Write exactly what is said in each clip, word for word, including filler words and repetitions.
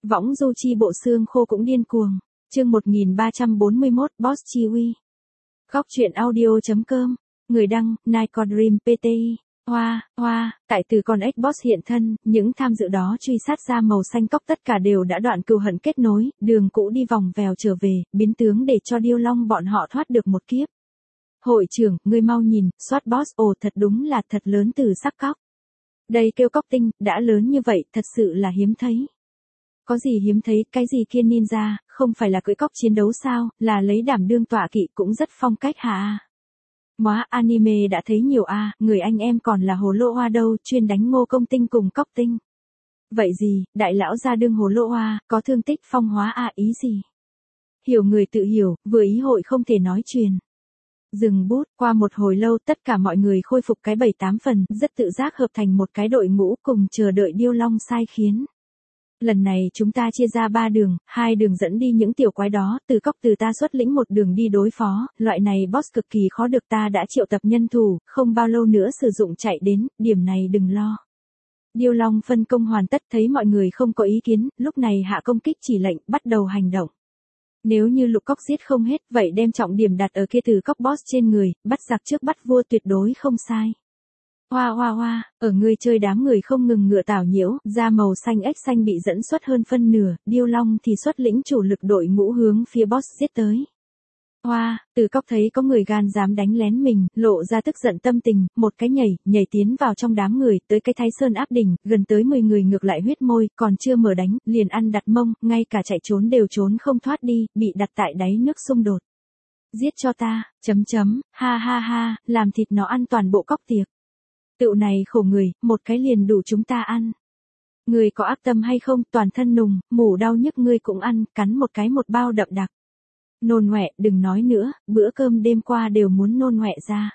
Võng du chi bộ xương khô cũng điên cuồng. Chương một nghìn ba trăm bốn mươi mốt Boss Chiwi. Góc truyện audio.com. Người đăng, Nico Dream pê tê i. Hoa, hoa, tại từ con ếch boss hiện thân, những tham dự đó truy sát ra màu xanh cóc tất cả đều đã đoạn cừu hận kết nối, đường cũ đi vòng vèo trở về, biến tướng để cho Điêu Long bọn họ thoát được một kiếp. Hội trưởng, ngươi mau nhìn, soát boss, ồ thật đúng là thật lớn từ sắc cóc. Đây kêu cóc tinh, đã lớn như vậy, thật sự là hiếm thấy. Có gì hiếm thấy, cái gì kia ninja, không phải là cưỡi cóc chiến đấu sao, là lấy đảm đương tọa kỵ cũng rất phong cách hả? Móa anime đã thấy nhiều a, à, người anh em còn là hồ lô hoa đâu, chuyên đánh ngô công tinh cùng cóc tinh. Vậy gì, đại lão ra đương hồ lô hoa, có thương tích phong hóa a à, ý gì? Hiểu người tự hiểu, vừa ý hội không thể nói truyền. Dừng bút, qua một hồi lâu tất cả mọi người khôi phục cái bảy tám phần, rất tự giác hợp thành một cái đội ngũ cùng chờ đợi Điêu Long sai khiến. Lần này chúng ta chia ra ba đường, hai đường dẫn đi những tiểu quái đó, từ cóc từ ta xuất lĩnh một đường đi đối phó, loại này boss cực kỳ khó được, ta đã triệu tập nhân thủ, không bao lâu nữa sử dụng chạy đến, điểm này đừng lo. Điêu Long phân công hoàn tất, thấy mọi người không có ý kiến, lúc này hạ công kích chỉ lệnh, bắt đầu hành động. Nếu như lục cóc giết không hết, vậy đem trọng điểm đặt ở kia từ cóc boss trên người, bắt giặc trước bắt vua tuyệt đối không sai. Hoa hoa hoa, ở người chơi đám người không ngừng ngựa tảo nhiễu, da màu xanh ếch xanh bị dẫn xuất hơn phân nửa, Điêu Long thì xuất lĩnh chủ lực đội ngũ hướng phía boss giết tới. Hoa, từ cóc thấy có người gan dám đánh lén mình, lộ ra tức giận tâm tình, một cái nhảy, nhảy tiến vào trong đám người, tới cái Thái Sơn áp đỉnh, gần tới mười người ngược lại huyết môi, còn chưa mở đánh, liền ăn đặt mông, ngay cả chạy trốn đều trốn không thoát đi, bị đặt tại đáy nước xung đột. Giết cho ta, chấm chấm, ha ha ha, làm thịt nó ăn toàn bộ cóc tiệc. Tựu này khổ người, một cái liền đủ chúng ta ăn. Người có ác tâm hay không, toàn thân nùng, mủ đau nhức ngươi cũng ăn, cắn một cái một bao đậm đặc. Nôn ngoẹ, đừng nói nữa, bữa cơm đêm qua đều muốn nôn ngoẹ ra.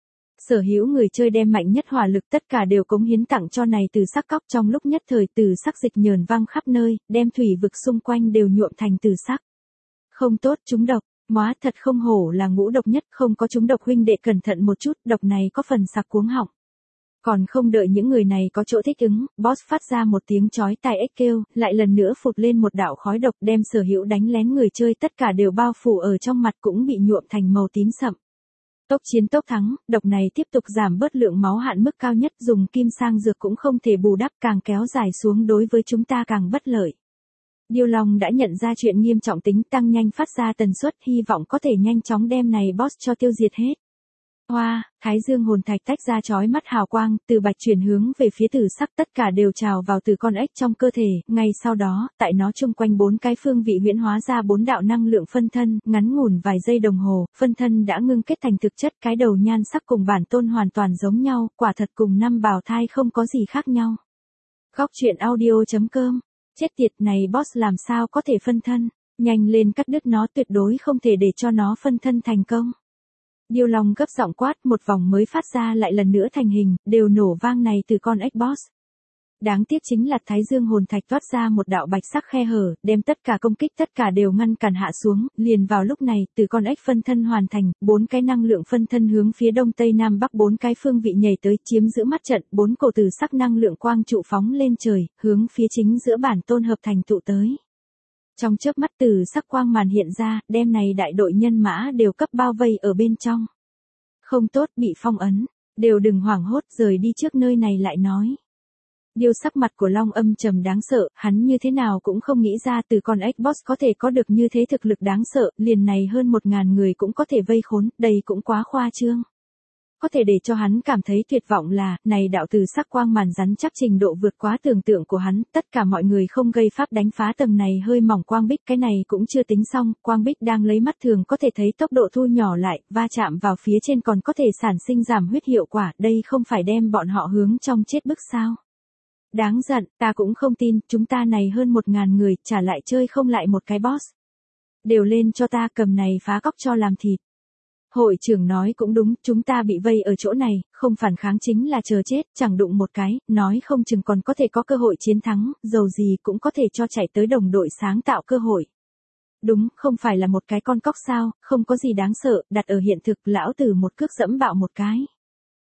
Sở hữu người chơi đem mạnh nhất hỏa lực tất cả đều cống hiến tặng cho này từ sắc cóc, trong lúc nhất thời từ sắc dịch nhờn văng khắp nơi, đem thủy vực xung quanh đều nhuộm thành từ sắc. Không tốt, chúng độc. Móa thật không hổ là ngũ độc nhất, không có chúng độc huynh đệ cẩn thận một chút, độc này có phần sặc cuống họng. Còn không đợi những người này có chỗ thích ứng, boss phát ra một tiếng chói tai ếch kêu, lại lần nữa phụt lên một đạo khói độc, đem sở hữu đánh lén người chơi tất cả đều bao phủ ở trong mặt, cũng bị nhuộm thành màu tím sậm. Tốc chiến tốc thắng, độc này tiếp tục giảm bớt lượng máu hạn mức cao nhất, dùng kim sang dược cũng không thể bù đắp, càng kéo dài xuống đối với chúng ta càng bất lợi. Điêu Long đã nhận ra chuyện nghiêm trọng tính, tăng nhanh phát ra tần suất, hy vọng có thể nhanh chóng đem này boss cho tiêu diệt hết. Hoa, Thái Dương hồn thạch tách ra chói mắt hào quang, từ bạch chuyển hướng về phía tử sắc, tất cả đều trào vào từ con ếch trong cơ thể, ngay sau đó, tại nó chung quanh bốn cái phương vị huyễn hóa ra bốn đạo năng lượng phân thân, ngắn ngủn vài giây đồng hồ, phân thân đã ngưng kết thành thực chất, cái đầu nhan sắc cùng bản tôn hoàn toàn giống nhau, quả thật cùng năm bào thai không có gì khác nhau. Góc truyện audio.com. Chết tiệt, này boss làm sao có thể phân thân, nhanh lên cắt đứt nó, tuyệt đối không thể để cho nó phân thân thành công. Điêu Long gấp giọng quát, một vòng mới phát ra lại lần nữa thành hình, đều nổ vang này từ con ếch boss. Đáng tiếc chính là Thái Dương hồn thạch toát ra một đạo bạch sắc khe hở, đem tất cả công kích tất cả đều ngăn cản hạ xuống, liền vào lúc này, từ con ếch phân thân hoàn thành, bốn cái năng lượng phân thân hướng phía đông tây nam bắc bốn cái phương vị nhảy tới, chiếm giữ mắt trận, bốn cổ từ sắc năng lượng quang trụ phóng lên trời, hướng phía chính giữa bản tôn hợp thành tụ tới. Trong chớp mắt từ sắc quang màn hiện ra, đem này đại đội nhân mã đều cấp bao vây ở bên trong. Không tốt, bị phong ấn, đều đừng hoảng hốt, rời đi trước nơi này lại nói. Điêu sắc mặt của Long âm trầm đáng sợ, hắn như thế nào cũng không nghĩ ra từ con ếch boss có thể có được như thế thực lực đáng sợ, liền này hơn một ngàn người cũng có thể vây khốn, đây cũng quá khoa trương. Có thể để cho hắn cảm thấy tuyệt vọng là, này đạo từ sắc quang màn rắn chắc trình độ vượt quá tưởng tượng của hắn, tất cả mọi người không gây pháp đánh phá tầng này hơi mỏng quang bích, cái này cũng chưa tính xong, quang bích đang lấy mắt thường có thể thấy tốc độ thu nhỏ lại, va chạm vào phía trên còn có thể sản sinh giảm huyết hiệu quả, đây không phải đem bọn họ hướng trong chết bức sao. Đáng giận, ta cũng không tin, chúng ta này hơn một ngàn người, trả lại chơi không lại một cái boss. Đều lên cho ta, cầm này phá cóc cho làm thịt. Hội trưởng nói cũng đúng, chúng ta bị vây ở chỗ này, không phản kháng chính là chờ chết, chẳng đụng một cái, nói không chừng còn có thể có cơ hội chiến thắng, dầu gì cũng có thể cho chạy tới đồng đội sáng tạo cơ hội. Đúng, không phải là một cái con cóc sao, không có gì đáng sợ, đặt ở hiện thực, lão tử một cước dẫm bạo một cái.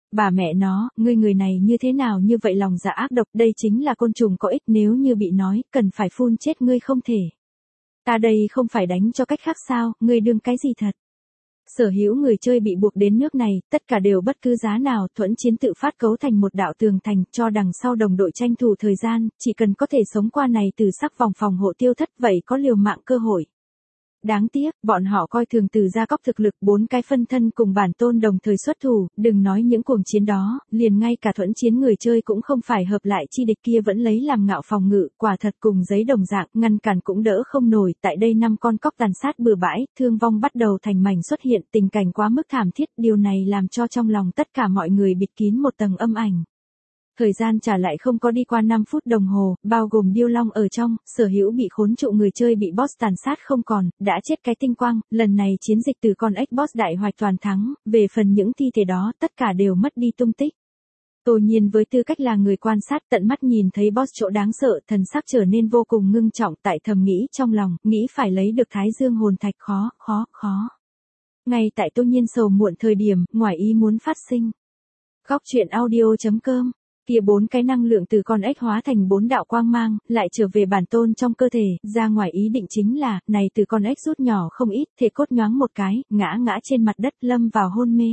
Bà mẹ nó, ngươi người này như thế nào như vậy lòng dạ ác độc, đây chính là côn trùng có ích, nếu như bị nói, cần phải phun chết ngươi không thể. Ta đây không phải đánh cho cách khác sao, ngươi đương cái gì thật. Sở hữu người chơi bị buộc đến nước này, tất cả đều bất cứ giá nào thuẫn chiến tự phát cấu thành một đạo tường thành, cho đằng sau đồng đội tranh thủ thời gian, chỉ cần có thể sống qua này từ sắc vòng phòng hộ tiêu thất vậy có liều mạng cơ hội. Đáng tiếc, bọn họ coi thường từ gia cóc thực lực bốn cái phân thân cùng bản tôn đồng thời xuất thủ, đừng nói những cuồng chiến đó, liền ngay cả thuẫn chiến người chơi cũng không phải hợp lại chi địch kia vẫn lấy làm ngạo phòng ngự, quả thật cùng giấy đồng dạng, ngăn cản cũng đỡ không nổi, tại đây năm con cóc tàn sát bừa bãi, thương vong bắt đầu thành mảnh xuất hiện, tình cảnh quá mức thảm thiết, điều này làm cho trong lòng tất cả mọi người bịt kín một tầng âm ảnh. Thời gian trả lại không có đi qua năm phút đồng hồ, bao gồm điêu long ở trong, sở hữu bị khốn trụ người chơi bị boss tàn sát không còn, đã chết cái tinh quang, lần này chiến dịch từ con ếch boss đại hoạch toàn thắng, về phần những thi thể đó tất cả đều mất đi tung tích. Tô Nhiên với tư cách là người quan sát tận mắt nhìn thấy boss chỗ đáng sợ, thần sắc trở nên vô cùng ngưng trọng, tại thầm nghĩ trong lòng, nghĩ phải lấy được Thái Dương hồn thạch khó, khó, khó. Ngay tại Tô Nhiên sầu muộn thời điểm, ngoài ý muốn phát sinh. Góc truyện audio chấm com kia bốn cái năng lượng từ con ếch hóa thành bốn đạo quang mang, lại trở về bản tôn trong cơ thể, ra ngoài ý định chính là, này từ con ếch rút nhỏ không ít, thể cốt nhoáng một cái, ngã ngã trên mặt đất lâm vào hôn mê.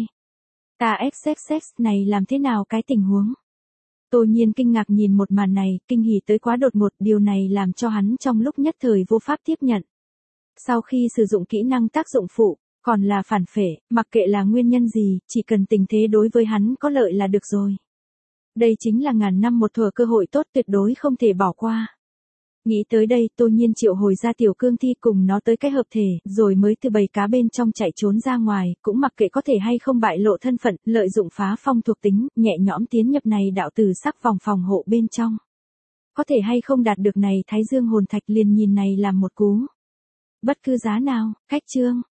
Ta xxx này làm thế nào cái tình huống? Tô Nhiên kinh ngạc nhìn một màn này, kinh hỉ tới quá đột ngột, điều này làm cho hắn trong lúc nhất thời vô pháp tiếp nhận. Sau khi sử dụng kỹ năng tác dụng phụ, còn là phản phệ, mặc kệ là nguyên nhân gì, chỉ cần tình thế đối với hắn có lợi là được rồi. Đây chính là ngàn năm một thuở cơ hội tốt tuyệt đối không thể bỏ qua. Nghĩ tới đây, Tô Nhiên triệu hồi ra tiểu cương thi cùng nó tới cái hợp thể, rồi mới từ bầy cá bên trong chạy trốn ra ngoài, cũng mặc kệ có thể hay không bại lộ thân phận, lợi dụng phá phong thuộc tính, nhẹ nhõm tiến nhập này đạo từ sắc vòng phòng hộ bên trong. Có thể hay không đạt được này Thái Dương hồn thạch liền nhìn này làm một cú. Bất cứ giá nào, cách chương.